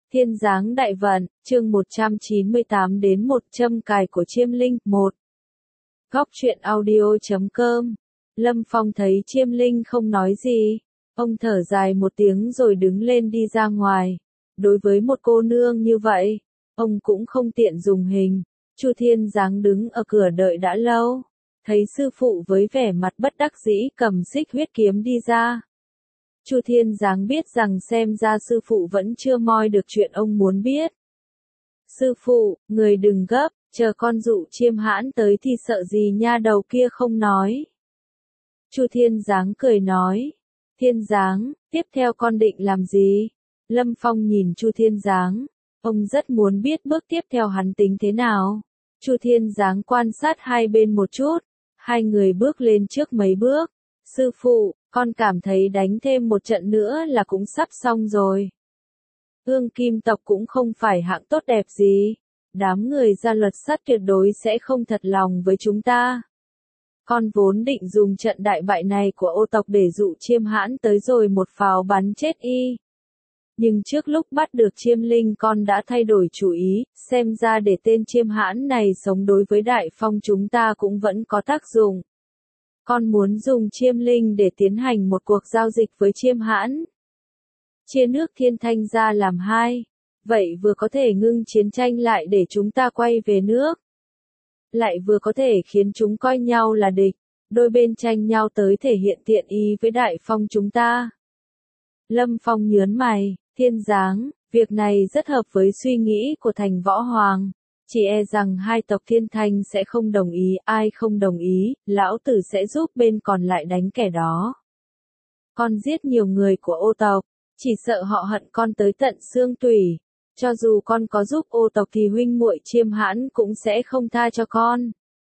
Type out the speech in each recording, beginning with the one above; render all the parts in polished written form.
Thiên giáng đại vận, chương 198 đến 1 châm cài của Chiêm Linh, 1. Góc truyện audio.com. Lâm Phong thấy Chiêm Linh không nói gì. Ông thở dài một tiếng rồi đứng lên đi ra ngoài. Đối với một cô nương như vậy, ông cũng không tiện dùng hình. Chu Thiên Giáng đứng ở cửa đợi đã lâu. Thấy sư phụ với vẻ mặt bất đắc dĩ cầm xích huyết kiếm đi ra. Chu Thiên Giáng biết rằng xem ra sư phụ vẫn chưa moi được chuyện ông muốn biết. Sư phụ, người đừng gấp, chờ con dụ Chiêm Hãn tới thì sợ gì nha đầu kia không nói. Chu Thiên Giáng cười nói. Thiên Giáng, tiếp theo con định làm gì? Lâm Phong nhìn Chu Thiên Giáng. Ông rất muốn biết bước tiếp theo hắn tính thế nào. Chu Thiên Giáng quan sát hai bên một chút. Hai người bước lên trước mấy bước. Sư phụ, con cảm thấy đánh thêm một trận nữa là cũng sắp xong rồi. Ương Kim tộc cũng không phải hạng tốt đẹp gì. Đám người gia luật sắt tuyệt đối sẽ không thật lòng với chúng ta. Con vốn định dùng trận đại bại này của ô tộc để dụ Chiêm Hãn tới rồi một pháo bắn chết y. Nhưng trước lúc bắt được Chiêm Linh con đã thay đổi chủ ý, xem ra để tên Chiêm Hãn này sống đối với Đại Phong chúng ta cũng vẫn có tác dụng. Con muốn dùng Chiêm Linh để tiến hành một cuộc giao dịch với Chiêm Hãn. Chia nước Thiên Thanh ra làm hai. Vậy vừa có thể ngưng chiến tranh lại để chúng ta quay về nước. Lại vừa có thể khiến chúng coi nhau là địch. Đôi bên tranh nhau tới thể hiện tiện ý với Đại Phong chúng ta. Lâm Phong nhớn mày, Thiên Giáng, việc này rất hợp với suy nghĩ của thành Võ Hoàng. Chỉ e rằng hai tộc Thiên Thanh sẽ không đồng ý, ai không đồng ý, lão tử sẽ giúp bên còn lại đánh kẻ đó. Con giết nhiều người của ô tộc, chỉ sợ họ hận con tới tận xương tủy. Cho dù con có giúp ô tộc thì huynh muội Chiêm Hãn cũng sẽ không tha cho con.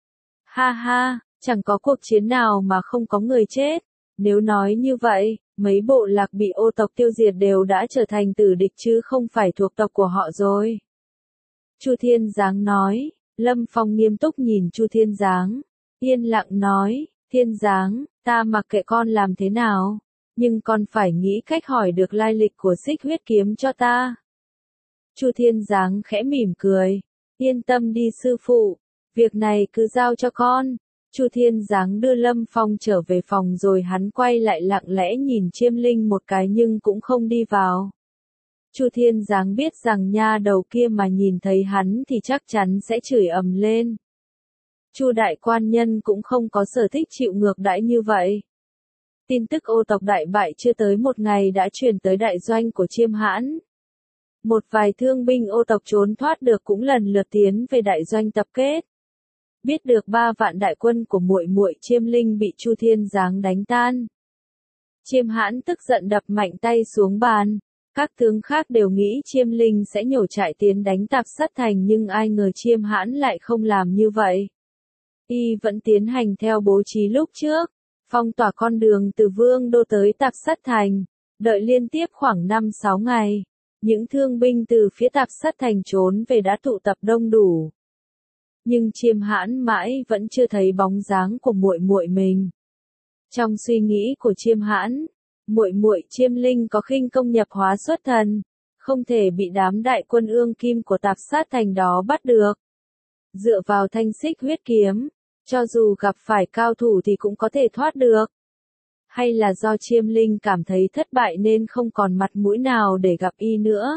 Ha ha, chẳng có cuộc chiến nào mà không có người chết. Nếu nói như vậy, mấy bộ lạc bị ô tộc tiêu diệt đều đã trở thành tử địch chứ không phải thuộc tộc của họ rồi. Chu Thiên Giáng nói. Lâm Phong nghiêm túc nhìn Chu Thiên Giáng. Yên lặng nói, Thiên Giáng, ta mặc kệ con làm thế nào. Nhưng con phải nghĩ cách hỏi được lai lịch của xích huyết kiếm cho ta. Chu Thiên Giáng khẽ mỉm cười. Yên tâm đi sư phụ. Việc này cứ giao cho con. Chu Thiên Giáng đưa Lâm Phong trở về phòng rồi hắn quay lại lặng lẽ nhìn Chiêm Linh một cái nhưng cũng không đi vào. Chu Thiên Giáng biết rằng nha đầu kia mà nhìn thấy hắn thì chắc chắn sẽ chửi ầm lên. Chu đại quan nhân cũng không có sở thích chịu ngược đãi như vậy. Tin tức ô tộc đại bại chưa tới một ngày đã truyền tới đại doanh của Chiêm Hãn. Một vài thương binh ô tộc trốn thoát được cũng lần lượt tiến về đại doanh tập kết. Biết được 3 vạn đại quân của muội muội Chiêm Linh bị Chu Thiên Giáng đánh tan. Chiêm Hãn tức giận đập mạnh tay xuống bàn. Các tướng khác đều nghĩ Chiêm Linh sẽ nhổ trại tiến đánh Tạp Sát Thành nhưng ai ngờ Chiêm Hãn lại không làm như vậy. Y vẫn tiến hành theo bố trí lúc trước, phong tỏa con đường từ Vương Đô tới Tạp Sát Thành, đợi liên tiếp khoảng 5-6 ngày. Những thương binh từ phía Tạp Sát Thành trốn về đã tụ tập đông đủ. Nhưng Chiêm Hãn mãi vẫn chưa thấy bóng dáng của muội muội mình. Trong suy nghĩ của Chiêm Hãn, muội muội Chiêm Linh có khinh công nhập hóa xuất thần, không thể bị đám đại quân Ương Kim của Tạp Sát Thành đó bắt được. Dựa vào thanh xích huyết kiếm, cho dù gặp phải cao thủ thì cũng có thể thoát được. Hay là do Chiêm Linh cảm thấy thất bại nên không còn mặt mũi nào để gặp y nữa.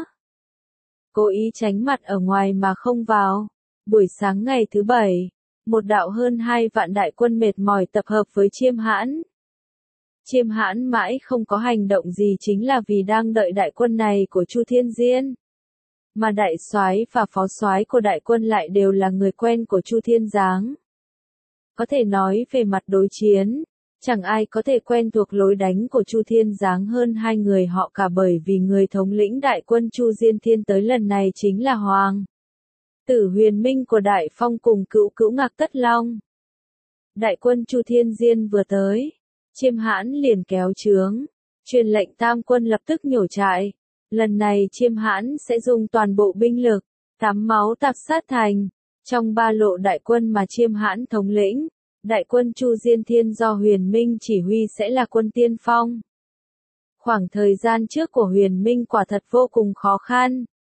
Cố ý tránh mặt ở ngoài mà không vào. Buổi sáng ngày thứ 7, một đạo hơn 2 vạn đại quân mệt mỏi tập hợp với Chiêm Hãn. Chiêm Hãn mãi không có hành động gì chính là vì đang đợi đại quân này của Chu Thiên Diên. Mà đại soái và phó soái của đại quân lại đều là người quen của Chu Thiên Giáng. Có thể nói về mặt đối chiến, chẳng ai có thể quen thuộc lối đánh của Chu Thiên Giáng hơn hai người họ cả bởi vì người thống lĩnh đại quân Chu Diên Thiên tới lần này chính là Hoàng tử Huyền Minh của Đại Phong cùng cữu cữu Ngạc Tất Long. Đại quân Chu Thiên Diên vừa tới, Chiêm Hãn liền kéo trướng, truyền lệnh tam quân lập tức nhổ trại. Lần này Chiêm Hãn sẽ dùng toàn bộ binh lực, tắm máu Tạp Sát Thành. Trong 3 lộ đại quân mà Chiêm Hãn thống lĩnh, đại quân Chu Diên Thiên do Huyền Minh chỉ huy sẽ là quân tiên phong. Khoảng thời gian trước của Huyền Minh quả thật vô cùng khó khăn,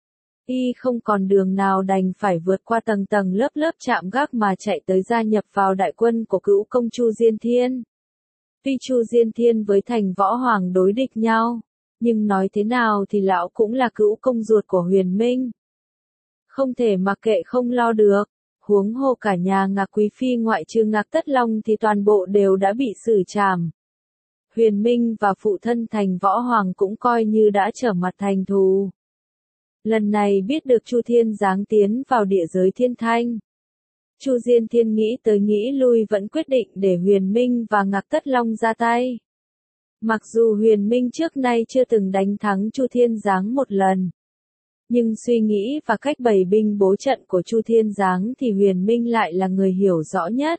Y không còn đường nào đành phải vượt qua tầng tầng lớp lớp trạm gác mà chạy tới gia nhập vào đại quân của cữu công Chu Diên Thiên. Tuy Chu Diên Thiên với Thành Võ Hoàng đối địch nhau, nhưng nói thế nào thì lão cũng là cữu công ruột của Huyền Minh. Không thể mặc kệ không lo được, huống hồ cả nhà Ngạc Quý Phi ngoại trừ Ngạc Tất Long thì toàn bộ đều đã bị xử trảm. Huyền Minh và phụ thân Thành Võ Hoàng cũng coi như đã trở mặt thành thù. Lần này biết được Chu Thiên giáng tiến vào địa giới thiên thanh. Chu Diên Thiên nghĩ tới nghĩ lui vẫn quyết định để Huyền Minh và Ngạc Tất Long ra tay. Mặc dù Huyền Minh trước nay chưa từng đánh thắng Chu Thiên Giáng một lần, nhưng suy nghĩ và cách bày binh bố trận của Chu Thiên Giáng thì Huyền Minh lại là người hiểu rõ nhất.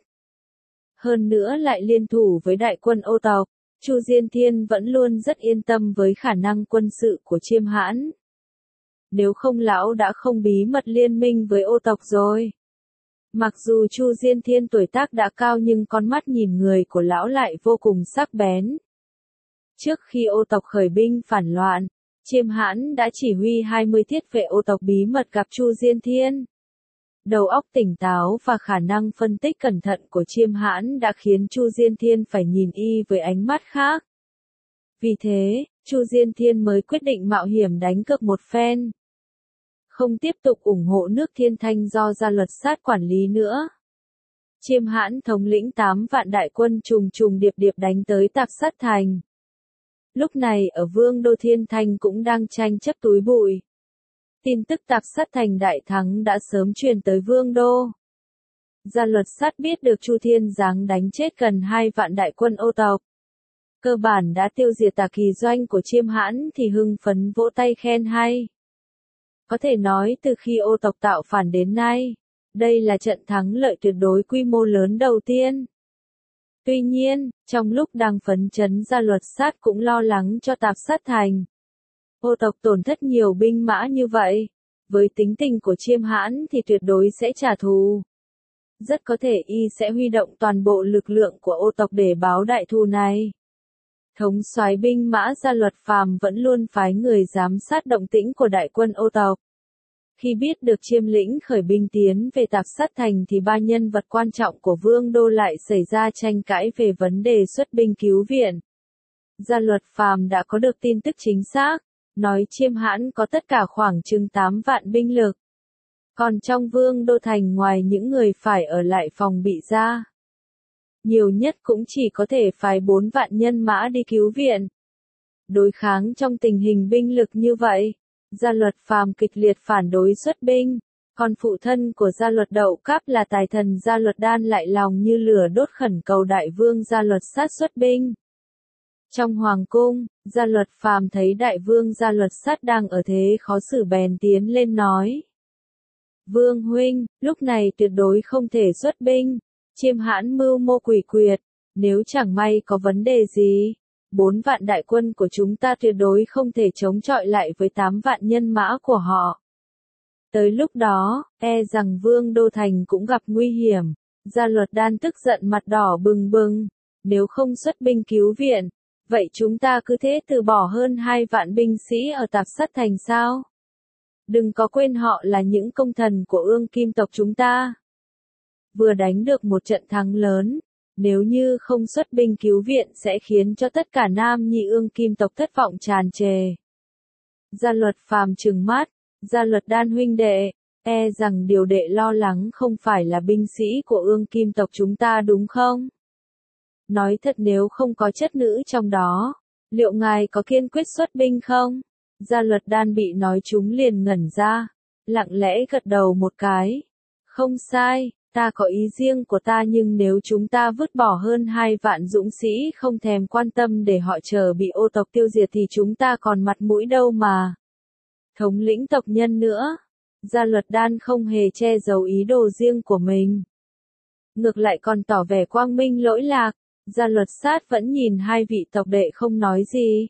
Hơn nữa lại liên thủ với đại quân Ô tộc, Chu Diên Thiên vẫn luôn rất yên tâm với khả năng quân sự của Chiêm Hãn. Nếu không lão đã không bí mật liên minh với Ô tộc rồi. Mặc dù Chu Diên Thiên tuổi tác đã cao nhưng con mắt nhìn người của lão lại vô cùng sắc bén. Trước khi Ô tộc khởi binh phản loạn, Chiêm Hãn đã chỉ huy 20 thiết vệ Ô tộc bí mật gặp Chu Diên Thiên. Đầu óc tỉnh táo và khả năng phân tích cẩn thận của Chiêm Hãn đã khiến Chu Diên Thiên phải nhìn y với ánh mắt khác. Vì thế, Chu Diên Thiên mới quyết định mạo hiểm đánh cược một phen. Không tiếp tục ủng hộ nước Thiên Thanh do Gia Luật Sát quản lý nữa. Chiêm Hãn thống lĩnh 8 vạn đại quân trùng trùng điệp điệp đánh tới Tạp Sát Thành. Lúc này ở Vương đô Thiên Thanh cũng đang tranh chấp túi bụi. Tin tức Tạp Sát Thành đại thắng đã sớm truyền tới Vương đô. Gia Luật Sát biết được Chu Thiên giáng đánh chết gần 2 vạn đại quân Ô tộc, cơ bản đã tiêu diệt tà kỳ doanh của Chiêm Hãn thì hưng phấn vỗ tay khen hay. Có thể nói từ khi Ô tộc tạo phản đến nay, đây là trận thắng lợi tuyệt đối quy mô lớn đầu tiên. Tuy nhiên, trong lúc đang phấn chấn Gia Luật Sát cũng lo lắng cho Tạp Sát Thành. Ô tộc tổn thất nhiều binh mã như vậy, với tính tình của Chiêm Hãn thì tuyệt đối sẽ trả thù. Rất có thể y sẽ huy động toàn bộ lực lượng của Ô tộc để báo đại thù này. Thống soái binh mã Gia Luật Phàm vẫn luôn phái người giám sát động tĩnh của đại quân Ô tộc. Khi biết được Chiêm lĩnh khởi binh tiến về Tạp Sát Thành thì ba nhân vật quan trọng của Vương đô lại xảy ra tranh cãi về vấn đề xuất binh cứu viện. Gia Luật Phàm đã có được tin tức chính xác, nói Chiêm Hãn có tất cả khoảng chừng 8 vạn binh lực. Còn trong Vương đô thành ngoài những người phải ở lại phòng bị ra, nhiều nhất cũng chỉ có thể phái 4 vạn nhân mã đi cứu viện. Đối kháng trong tình hình binh lực như vậy, Gia Luật Phàm kịch liệt phản đối xuất binh, còn phụ thân của Gia Luật Đậu Cáp là tài thần Gia Luật Đan lại lòng như lửa đốt khẩn cầu đại vương Gia Luật Sát xuất binh. Trong hoàng cung, Gia Luật Phàm thấy đại vương Gia Luật Sát đang ở thế khó xử bèn tiến lên nói: Vương huynh, lúc này tuyệt đối không thể xuất binh, Chiêm Hãn mưu mô quỷ quyệt, nếu chẳng may có vấn đề gì, 4 vạn đại quân của chúng ta tuyệt đối không thể chống chọi lại với 8 vạn nhân mã của họ. Tới lúc đó, e rằng Vương đô thành cũng gặp nguy hiểm. Gia Luật Đan tức giận mặt đỏ bừng bừng, nếu không xuất binh cứu viện, vậy chúng ta cứ thế từ bỏ hơn 2 vạn binh sĩ ở Tạp Sát Thành sao? Đừng có quên họ là những công thần của Ương Kim tộc chúng ta. Vừa đánh được một trận thắng lớn, nếu như không xuất binh cứu viện sẽ khiến cho tất cả nam nhi Ương Kim tộc thất vọng tràn trề. Gia Luật Phàm trừng mắt, Gia Luật Đan huynh đệ, e rằng điều đệ lo lắng không phải là binh sĩ của Ương Kim tộc chúng ta đúng không? Nói thật nếu không có chất nữ trong đó, liệu ngài có kiên quyết xuất binh không? Gia Luật Đan bị nói chúng liền ngẩn ra, lặng lẽ gật đầu một cái. Không sai, ta có ý riêng của ta nhưng nếu chúng ta vứt bỏ hơn 2 vạn dũng sĩ không thèm quan tâm để họ chờ bị Ô tộc tiêu diệt thì chúng ta còn mặt mũi đâu mà thống lĩnh tộc nhân nữa. Gia Luật Đan không hề che giấu ý đồ riêng của mình, ngược lại còn tỏ vẻ quang minh lỗi lạc. Gia Luật Sát vẫn nhìn hai vị tộc đệ không nói gì.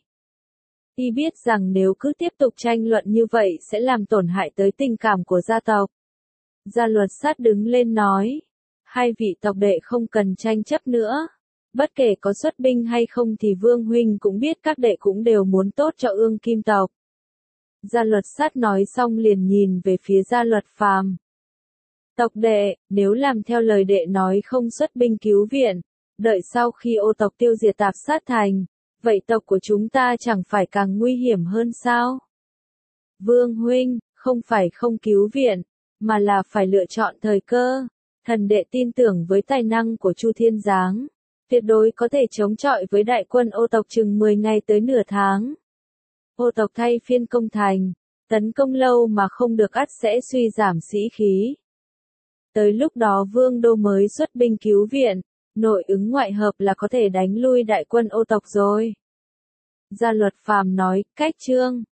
Y biết rằng nếu cứ tiếp tục tranh luận như vậy sẽ làm tổn hại tới tình cảm của gia tộc. Gia Luật Sát đứng lên nói, hai vị tộc đệ không cần tranh chấp nữa. Bất kể có xuất binh hay không thì Vương huynh cũng biết các đệ cũng đều muốn tốt cho Ương Kim tộc. Gia Luật Sát nói xong liền nhìn về phía Gia Luật Phàm. Tộc đệ, nếu làm theo lời đệ nói không xuất binh cứu viện, đợi sau khi Ô tộc tiêu diệt Tạp Sát Thành, vậy tộc của chúng ta chẳng phải càng nguy hiểm hơn sao? Vương huynh, không phải không cứu viện, mà là phải lựa chọn thời cơ. Thần đệ tin tưởng với tài năng của Chu Thiên Giáng, tuyệt đối có thể chống chọi với đại quân Ô tộc chừng 10 ngày tới nửa tháng. Ô tộc thay phiên công thành, tấn công lâu mà không được ắt sẽ suy giảm sĩ khí. Tới lúc đó Vương Đô mới xuất binh cứu viện, nội ứng ngoại hợp là có thể đánh lui đại quân Ô tộc rồi. Gia Luật Phàm nói, cách chương.